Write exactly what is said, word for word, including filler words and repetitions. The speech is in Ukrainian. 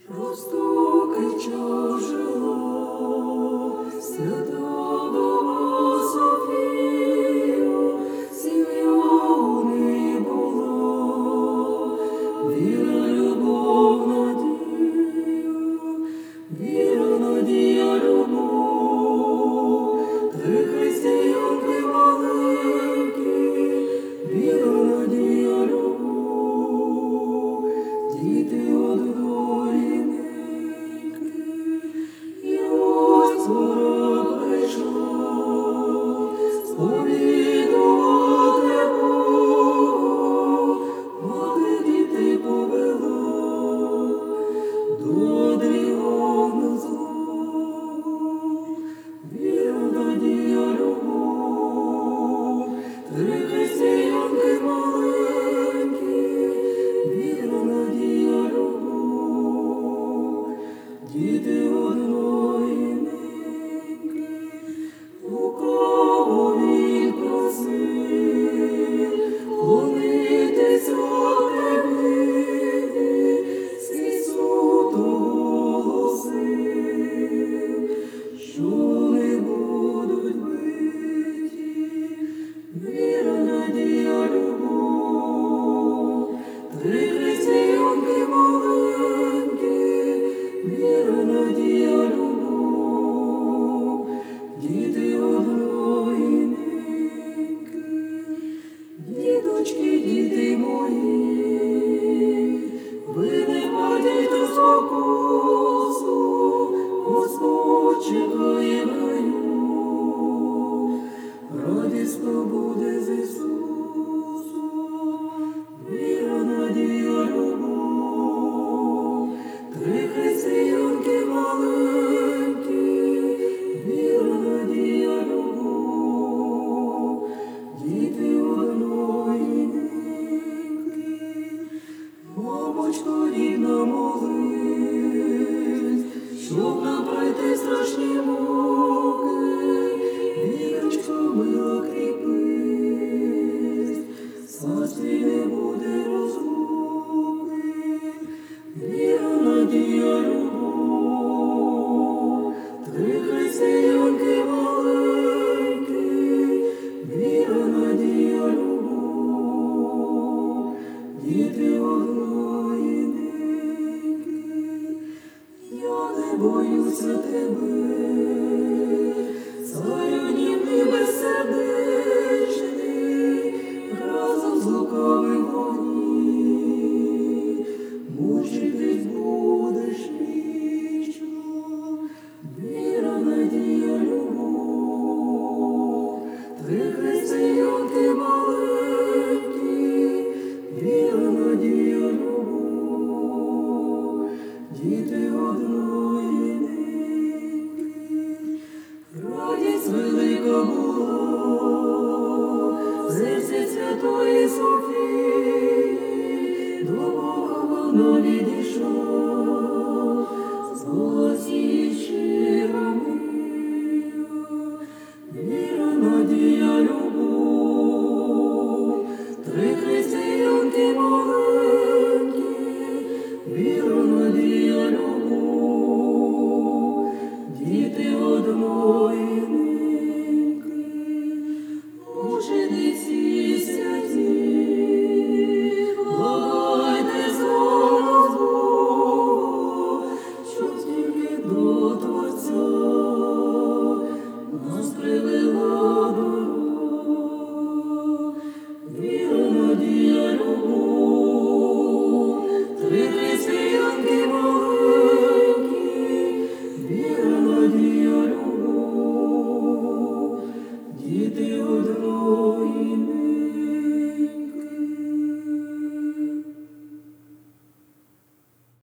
Просто кричав жило святого Софію, сім'ю не було, віра, любов, надію, віра, надія, любов, три християнки маленькі, віра, надія, любов, діти одної. Діти одної неньки, у кого він просив, клонитись о тебе, свій суд оголосив, що не будуть биті, віра, надія, любов, три християнки маленькі, віра, надія, любов, діти одної неньки, діточки, діти мої, ви не падайте спокусу, Господь чекає в раю, радісно буде з Ісусом, віра, надія, любов, три християнки маленькі, віра, надія, любов, діти одної неньки, мамочко рідна, молись, щоб нам пройти страшні муки, вірочко мила, кріпись, царстві не буде розлуки, віра, надія, любов, три християнки маленькі, віра, надія, любов, діти одної неньки, я не боюся тебе, царю німний безсердечний, разом з лукавим вогні, мучитись будеш вічно, віра, надія, любов, три християнки маленькі, віра, надія, любов, діти одної неньки, радість велика була в серці святої Софії, до Бога вона відійшла, злості щира мрія, віра, надія, любов, три християнки маленькі, віра, надія, любов, діти одної неньки, мучениці святі, благайте за нас Бога, щоб тільки до Творця нас привела дорога, віра, надія, любов, три християнки маленькі, віра, надія, любов, діти одної.